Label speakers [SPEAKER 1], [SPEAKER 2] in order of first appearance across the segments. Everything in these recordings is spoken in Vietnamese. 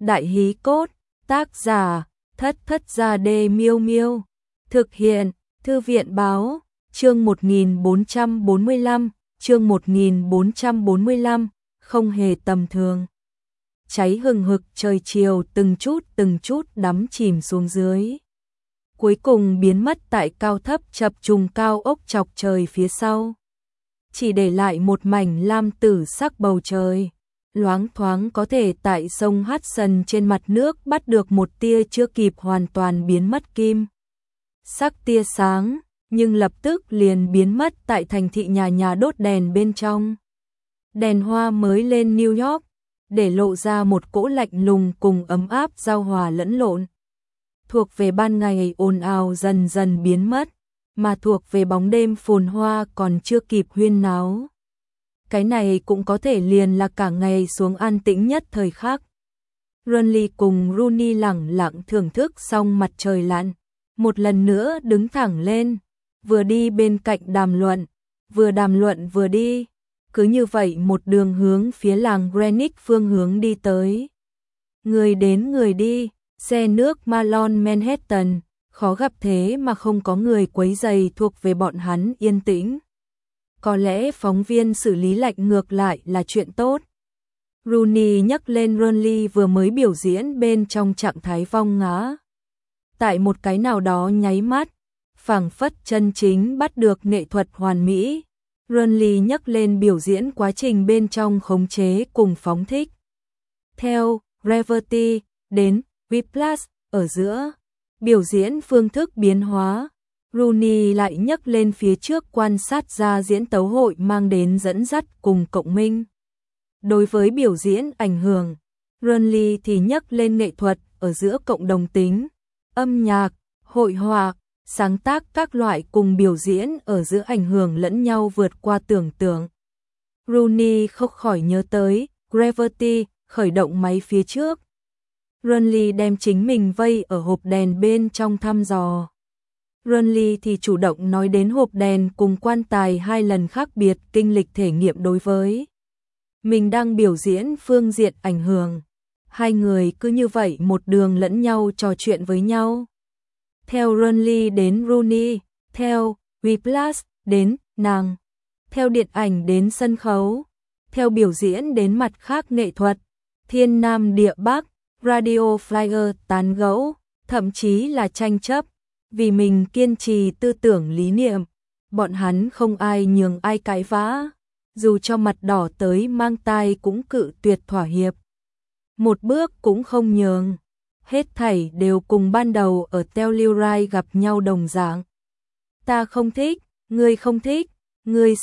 [SPEAKER 1] Đại hí cốt, tác giả, Thất Thất Gia Đê Miêu Miêu. Thực hiện, Thư viện báo, chương 1445, chương 1445, không hề tầm thường. Cháy hừng hực trời chiều từng chút đắm chìm xuống dưới. Cuối cùng biến mất tại cao thấp chập trùng cao ốc chọc trời phía sau. Chỉ để lại một mảnh lam tử sắc bầu trời. Loáng thoáng có thể tại sông Hudson trên mặt nước bắt được một tia chưa kịp hoàn toàn biến mất kim sắc tia sáng, nhưng lập tức liền biến mất tại thành thị nhà nhà đốt đèn bên trong. Đèn hoa mới lên New York, để lộ ra một cỗ lạnh lùng cùng ấm áp giao hòa lẫn lộn. Thuộc về ban ngày ồn ào dần dần biến mất, mà thuộc về bóng đêm phồn hoa còn chưa kịp huyên náo. Cái này cũng có thể liền là cả ngày xuống an tĩnh nhất thời khắc. Ronly cùng Rooney lẳng lặng thưởng thức xong mặt trời lặn, một lần nữa đứng thẳng lên, vừa đi bên cạnh đàm luận vừa đi, cứ như vậy một đường hướng phía làng Greenwich phương hướng đi tới. Người đến người đi, xe nước Marlon Manhattan, khó gặp thế mà không có người quấy rầy, thuộc về bọn hắn yên tĩnh. Có lẽ phóng viên xử lý lạnh ngược lại là chuyện tốt. Rooney nhắc lên Ronly vừa mới biểu diễn bên trong trạng thái vong ngã. Tại một cái nào đó nháy mắt, phảng phất chân chính bắt được nghệ thuật hoàn mỹ. Ronly nhắc lên biểu diễn quá trình bên trong khống chế cùng phóng thích. Theo Gravity đến Whiplash ở giữa, biểu diễn phương thức biến hóa. Rooney lại nhắc lên phía trước quan sát ra diễn tấu hội mang đến dẫn dắt cùng cộng minh. Đối với biểu diễn ảnh hưởng, Ronly thì nhắc lên nghệ thuật ở giữa cộng đồng tính, âm nhạc, hội họa, sáng tác các loại cùng biểu diễn ở giữa ảnh hưởng lẫn nhau vượt qua tưởng tượng. Rooney không khỏi nhớ tới Gravity khởi động máy phía trước. Ronly đem chính mình vây ở hộp đèn bên trong thăm dò. Ronly thì chủ động nói đến hộp đèn cùng quan tài hai lần khác biệt kinh lịch thể nghiệm đối với mình đang biểu diễn phương diện ảnh hưởng. Hai người cứ như vậy một đường lẫn nhau trò chuyện với nhau. Theo Ronly đến Rooney, theo Whiplash đến nàng, theo điện ảnh đến sân khấu, theo biểu diễn đến mặt khác nghệ thuật, thiên nam địa bắc, radio flyer tán gẫu, thậm chí là tranh chấp. Vì mình kiên trì tư tưởng lý niệm, bọn hắn không ai nhường ai cãi vã, dù cho mặt đỏ tới mang tai cũng cự tuyệt thỏa hiệp. Một bước cũng không nhường, hết thảy đều cùng ban đầu ở Telluride gặp nhau đồng dạng. Ta không thích, ngươi không thích, ngươi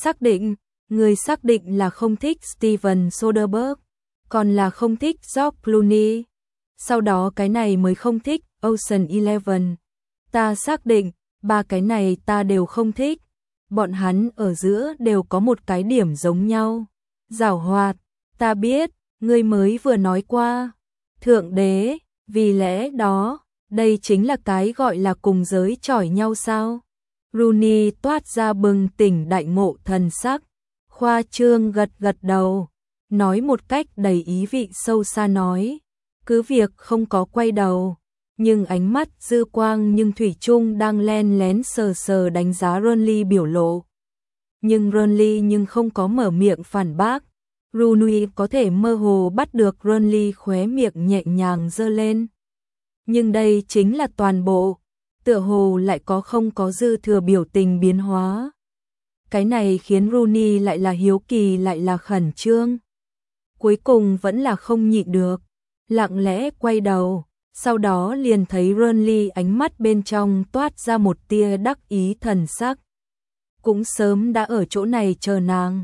[SPEAKER 1] xác định là không thích Steven Soderbergh, còn là không thích George Clooney. Sau đó cái này mới không thích Ocean Eleven. Ta xác định, ba cái này ta đều không thích. Bọn hắn ở giữa đều có một cái điểm giống nhau. Giảo hoạt, ta biết, ngươi mới vừa nói qua. Thượng đế, vì lẽ đó, đây chính là cái gọi là cùng giới chọi nhau sao? Rooney toát ra bừng tỉnh đại ngộ thần sắc. Khoa trương gật gật đầu, nói một cách đầy ý vị sâu xa nói. Cứ việc không có quay đầu. Nhưng ánh mắt dư quang nhưng thủy chung đang len lén sờ sờ đánh giá Ronly biểu lộ. Nhưng Ronly không có mở miệng phản bác. Rooney có thể mơ hồ bắt được Ronly khóe miệng nhẹ nhàng giơ lên. Nhưng đây chính là toàn bộ, tựa hồ lại không có dư thừa biểu tình biến hóa. Cái này khiến Rooney lại là hiếu kỳ lại là khẩn trương. Cuối cùng vẫn là không nhịn được, lặng lẽ quay đầu. Sau đó liền thấy Ronly ánh mắt bên trong toát ra một tia đắc ý thần sắc. Cũng sớm đã ở chỗ này chờ nàng.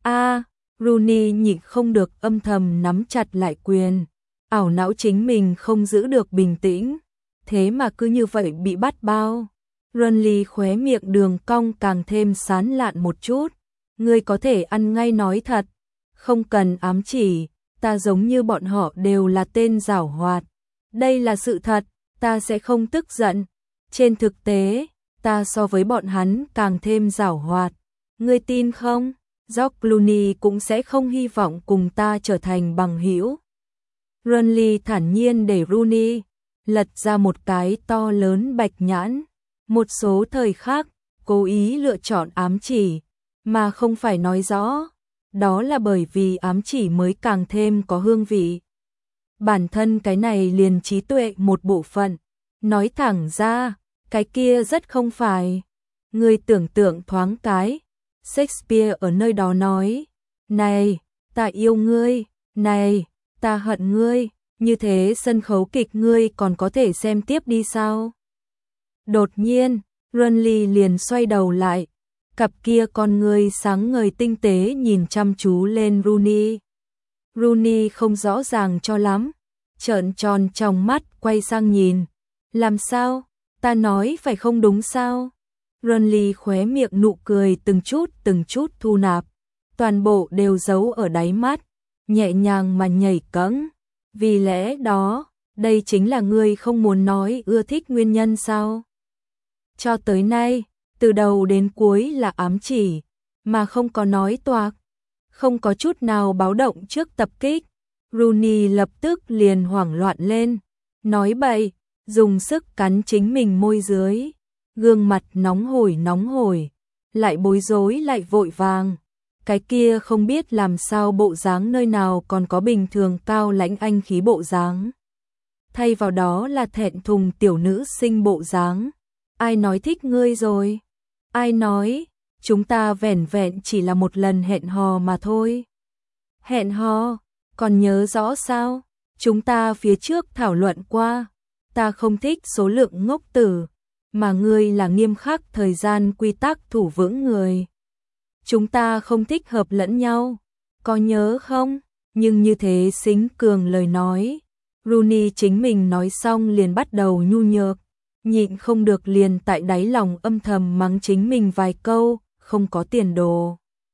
[SPEAKER 1] Rooney nhịn không được âm thầm nắm chặt lại quyền. Ảo não chính mình không giữ được bình tĩnh. Thế mà cứ như vậy bị bắt bao. Ronly khóe miệng đường cong càng thêm sán lạn một chút. Ngươi có thể ăn ngay nói thật. Không cần ám chỉ. Ta giống như bọn họ đều là tên giảo hoạt. Đây là sự thật, ta sẽ không tức giận. Trên thực tế, ta so với bọn hắn càng thêm giảo hoạt. Ngươi tin không? George Clooney cũng sẽ không hy vọng cùng ta trở thành bằng hữu. Burnley thản nhiên để Rooney lật ra một cái to lớn bạch nhãn. Một số thời khác, cố ý lựa chọn ám chỉ, mà không phải nói rõ. Đó là bởi vì ám chỉ mới càng thêm có hương vị. Bản thân cái này liền trí tuệ một bộ phận. Nói thẳng ra, cái kia rất không phải. Người tưởng tượng thoáng cái. Shakespeare ở nơi đó nói, này, ta yêu ngươi, này, ta hận ngươi, như thế sân khấu kịch ngươi còn có thể xem tiếp đi sao? Đột nhiên, Burnley liền xoay đầu lại, cặp kia con ngươi sáng ngời tinh tế nhìn chăm chú lên Rooney. Rooney không rõ ràng cho lắm, trợn tròn trong mắt quay sang nhìn. Làm sao? Ta nói phải không đúng sao? Burnley khóe miệng nụ cười từng chút thu nạp, toàn bộ đều giấu ở đáy mắt, nhẹ nhàng mà nhảy cẫng. Vì lẽ đó, đây chính là ngươi không muốn nói ưa thích nguyên nhân sao? Cho tới nay, từ đầu đến cuối là ám chỉ, mà không có nói toạc, không có chút nào báo động trước tập kích. Rooney lập tức liền hoảng loạn lên, nói bậy, dùng sức cắn chính mình môi dưới, gương mặt nóng hổi, lại bối rối lại vội vàng. Cái kia không biết làm sao bộ dáng nơi nào còn có bình thường cao lãnh anh khí bộ dáng. Thay vào đó là thẹn thùng tiểu nữ sinh bộ dáng. Ai nói thích ngươi rồi? Ai nói? Chúng ta vẻn vẹn chỉ là một lần hẹn hò mà thôi. Hẹn hò? Còn nhớ rõ sao? Chúng ta phía trước thảo luận qua. Ta không thích số lượng ngốc tử, mà ngươi là nghiêm khắc thời gian quy tắc thủ vững người. Chúng ta không thích hợp lẫn nhau, có nhớ không? Nhưng như thế xính cường lời nói. Rooney chính mình nói xong liền bắt đầu nhu nhược, nhịn không được liền tại đáy lòng âm thầm mắng chính mình vài câu, không có tiền đồ.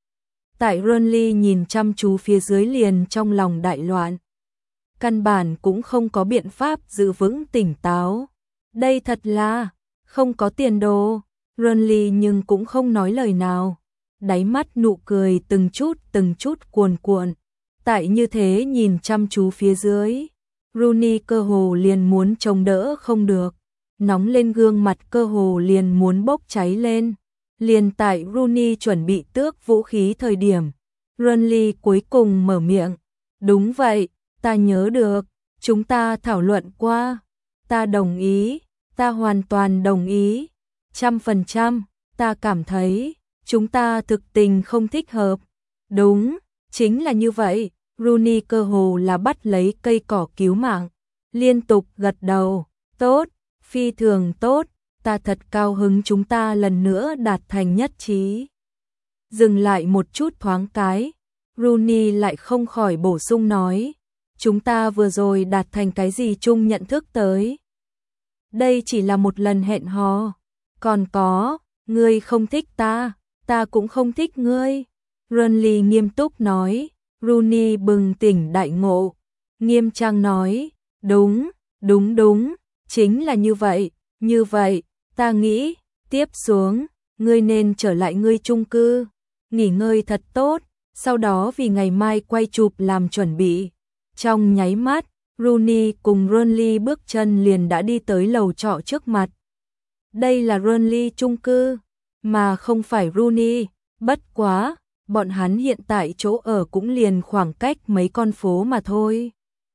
[SPEAKER 1] Tại Burnley nhìn chăm chú phía dưới liền trong lòng đại loạn. Căn bản cũng không có biện pháp giữ vững tỉnh táo. Đây thật là không có tiền đồ. Burnley nhưng cũng không nói lời nào. Đáy mắt nụ cười từng chút cuồn cuộn. Tại như thế nhìn chăm chú phía dưới, Rooney cơ hồ liền muốn chống đỡ không được. Nóng lên gương mặt cơ hồ liền muốn bốc cháy lên. Liền tại Rooney chuẩn bị tước vũ khí thời điểm, Burnley cuối cùng mở miệng. Đúng vậy, ta nhớ được, chúng ta thảo luận qua. Ta đồng ý, ta hoàn toàn đồng ý. 100%, ta cảm thấy chúng ta thực tình không thích hợp. Đúng, chính là như vậy. Rooney cơ hồ là bắt lấy cây cỏ cứu mạng, liên tục gật đầu. Tốt, phi thường tốt, ta thật cao hứng chúng ta lần nữa đạt thành nhất trí. Dừng lại một chút thoáng cái, Rooney lại không khỏi bổ sung nói, chúng ta vừa rồi đạt thành cái gì chung nhận thức tới. Đây chỉ là một lần hẹn hò, còn có, ngươi không thích ta cũng không thích ngươi. Burnley nghiêm túc nói. Rooney bừng tỉnh đại ngộ, nghiêm trang nói, đúng, chính là như vậy, ta nghĩ, tiếp xuống, ngươi nên trở lại ngươi chung cư, nghỉ ngơi thật tốt, sau đó vì ngày mai quay chụp làm chuẩn bị. Trong nháy mắt, Rooney cùng Burnley bước chân liền đã đi tới lầu trọ trước mặt. Đây là Burnley chung cư, mà không phải Rooney, bất quá. Bọn hắn hiện tại chỗ ở cũng liền khoảng cách mấy con phố mà thôi.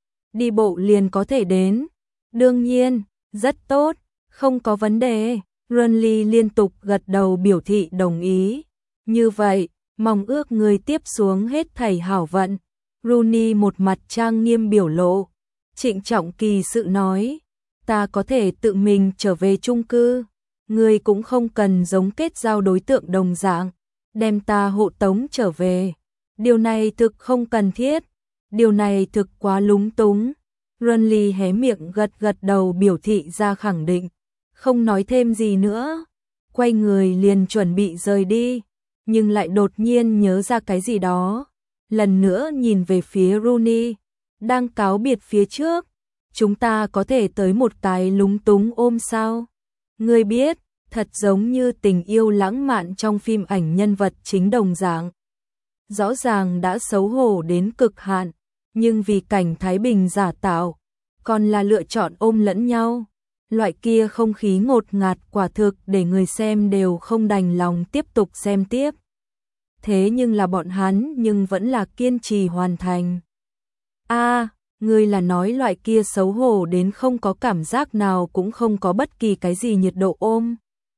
[SPEAKER 1] Đi bộ liền có thể đến. Đương nhiên, rất tốt, không có vấn đề. Burnley liên tục gật đầu biểu thị đồng ý. Như vậy, mong ước người tiếp xuống hết thảy hảo vận. Rooney một mặt trang nghiêm biểu lộ. Trịnh trọng kỳ sự nói. Ta có thể tự mình trở về chung cư. Người cũng không cần giống kết giao đối tượng đồng dạng. Đem ta hộ tống trở về. Điều này thực không cần thiết. Điều này thực quá lúng túng. Burnley hé miệng gật đầu biểu thị ra khẳng định. Không nói thêm gì nữa. Quay người liền chuẩn bị rời đi. Nhưng lại đột nhiên nhớ ra cái gì đó. Lần nữa nhìn về phía Rooney. Đang cáo biệt phía trước. Chúng ta có thể tới một cái lúng túng ôm sao? Ngươi biết. Thật giống như tình yêu lãng mạn trong phim ảnh nhân vật chính đồng dạng. Rõ ràng đã xấu hổ đến cực hạn, nhưng vì cảnh thái bình giả tạo, còn là lựa chọn ôm lẫn nhau. Loại kia không khí ngột ngạt quả thực để người xem đều không đành lòng tiếp tục xem tiếp. Thế nhưng là bọn hắn nhưng vẫn là kiên trì hoàn thành. Ngươi là nói loại kia xấu hổ đến không có cảm giác nào cũng không có bất kỳ cái gì nhiệt độ ôm.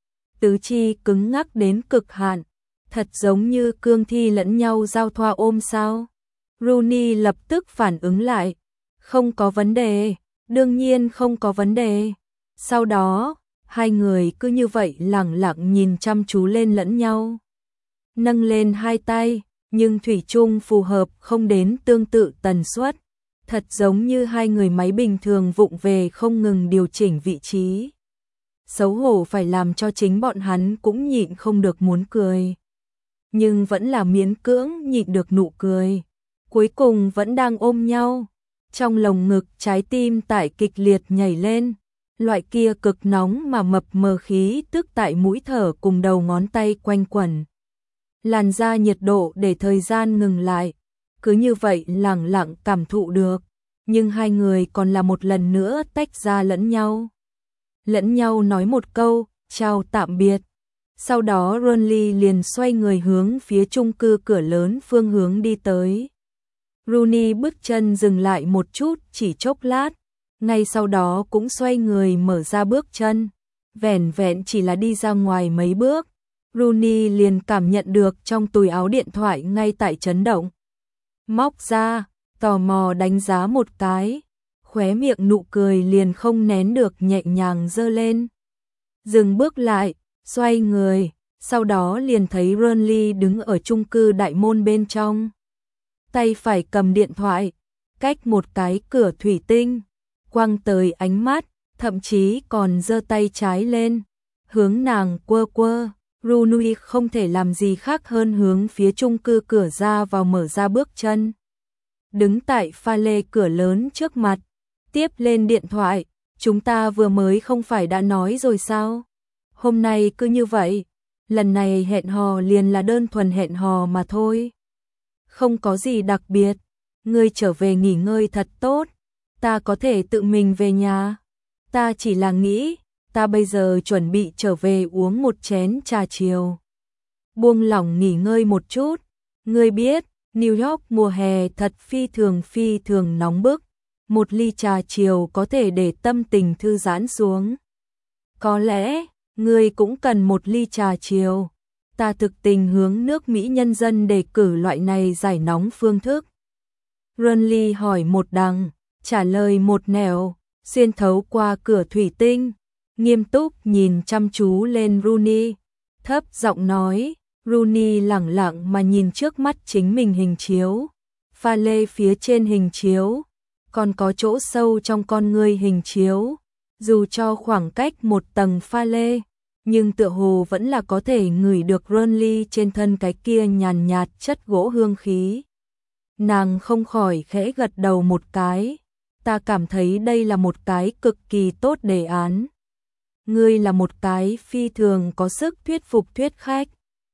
[SPEAKER 1] Tứ chi cứng ngắc đến cực hạn, thật giống như cương thi lẫn nhau giao thoa ôm sao. Rooney lập tức phản ứng lại, không có vấn đề, đương nhiên không có vấn đề. Sau đó, hai người cứ như vậy lẳng lặng nhìn chăm chú lên lẫn nhau. Nâng lên hai tay, nhưng thủy chung phù hợp không đến tương tự tần suất. Thật giống như hai người máy bình thường vụng về không ngừng điều chỉnh vị trí. Xấu hổ phải làm cho chính bọn hắn cũng nhịn không được muốn cười. Nhưng vẫn là miễn cưỡng nhịn được nụ cười. Cuối cùng vẫn đang ôm nhau. Trong lồng ngực trái tim tại kịch liệt nhảy lên. Loại kia cực nóng mà mập mờ khí tức tại mũi thở cùng đầu ngón tay quanh quẩn. Làn da nhiệt độ để thời gian ngừng lại. Cứ như vậy lẳng lặng cảm thụ được. Nhưng hai người còn là một lần nữa tách ra lẫn nhau. Lẫn nhau nói một câu, chào tạm biệt. Sau đó Rooney liền xoay người hướng phía chung cư cửa lớn phương hướng đi tới. Rooney bước chân dừng lại một chút chỉ chốc lát. Ngay sau đó cũng xoay người mở ra bước chân. Vẻn vẹn chỉ là đi ra ngoài mấy bước. Rooney liền cảm nhận được trong túi áo điện thoại ngay tại chấn động. Móc ra, tò mò đánh giá một cái. Khóe miệng nụ cười liền không nén được nhẹ nhàng giơ lên. Dừng bước lại, xoay người, sau đó liền thấy Rooney đứng ở chung cư đại môn bên trong. Tay phải cầm điện thoại, cách một cái cửa thủy tinh, quăng tới ánh mắt, thậm chí còn giơ tay trái lên, hướng nàng quơ quơ. Rooney không thể làm gì khác hơn hướng phía chung cư cửa ra vào mở ra bước chân. Đứng tại pha lê cửa lớn trước mặt, tiếp lên điện thoại, chúng ta vừa mới không phải đã nói rồi sao? Hôm nay cứ như vậy, lần này hẹn hò liền là đơn thuần hẹn hò mà thôi. Không có gì đặc biệt, ngươi trở về nghỉ ngơi thật tốt, ta có thể tự mình về nhà. Ta chỉ là nghĩ, ta bây giờ chuẩn bị trở về uống một chén trà chiều. Buông lỏng nghỉ ngơi một chút, ngươi biết, New York mùa hè thật phi thường nóng bức. Một ly trà chiều có thể để tâm tình thư giãn xuống. Có lẽ, ngươi cũng cần một ly trà chiều. Ta thực tình hướng nước Mỹ nhân dân đề cử loại này giải nóng phương thức. Rooney hỏi một đằng, trả lời một nẻo, xuyên thấu qua cửa thủy tinh, nghiêm túc nhìn chăm chú lên Rooney, thấp giọng nói. Rooney lẳng lặng mà nhìn trước mắt chính mình hình chiếu, pha lê phía trên hình chiếu, còn có chỗ sâu trong con ngươi hình chiếu, dù cho khoảng cách một tầng pha lê, nhưng tựa hồ vẫn là có thể ngửi được Rooney trên thân cái kia nhàn nhạt chất gỗ hương khí. Nàng không khỏi khẽ gật đầu một cái, ta cảm thấy đây là một cái cực kỳ tốt đề án. Ngươi là một cái phi thường có sức thuyết phục thuyết khách.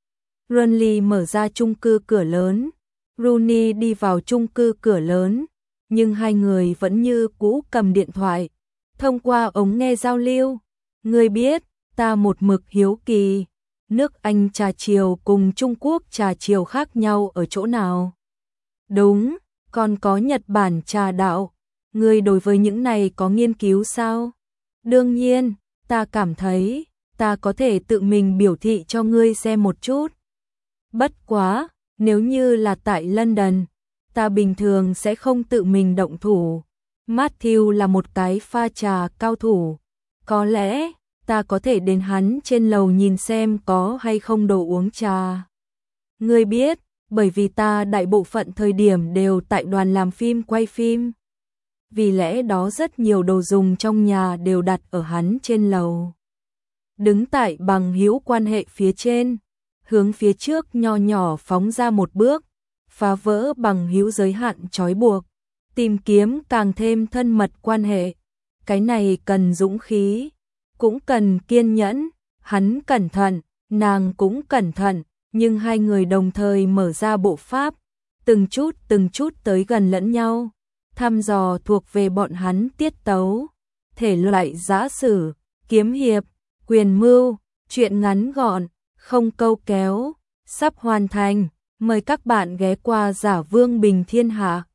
[SPEAKER 1] Rooney mở ra chung cư cửa lớn, Rooney đi vào chung cư cửa lớn, nhưng hai người vẫn như cũ cầm điện thoại, thông qua ống nghe giao lưu. Ngươi biết, ta một mực hiếu kỳ, nước Anh trà chiều cùng Trung Quốc trà chiều khác nhau ở chỗ nào? Đúng, còn có Nhật Bản trà đạo, ngươi đối với những này có nghiên cứu sao? Đương nhiên, ta cảm thấy, ta có thể tự mình biểu thị cho ngươi xem một chút. Bất quá, nếu như là tại London, ta bình thường sẽ không tự mình động thủ. Matthew là một cái pha trà cao thủ. Có lẽ, ta có thể đến hắn trên lầu nhìn xem có hay không đồ uống trà. Ngươi biết, bởi vì ta đại bộ phận thời điểm đều tại đoàn làm phim quay phim. Vì lẽ đó rất nhiều đồ dùng trong nhà đều đặt ở hắn trên lầu. Đứng tại bằng hữu quan hệ phía trên, hướng phía trước nho nhỏ phóng ra một bước, phá vỡ bằng hữu giới hạn trói buộc, tìm kiếm càng thêm thân mật quan hệ. Cái này cần dũng khí, cũng cần kiên nhẫn, hắn cẩn thận, nàng cũng cẩn thận, nhưng hai người đồng thời mở ra bộ pháp, từng chút tới gần lẫn nhau, thăm dò thuộc về bọn hắn tiết tấu, thể loại giã sử, kiếm hiệp, quyền mưu, truyện ngắn gọn, không câu kéo, sắp hoàn thành, mời các bạn ghé qua Giả Vương Bình Thiên Hạ.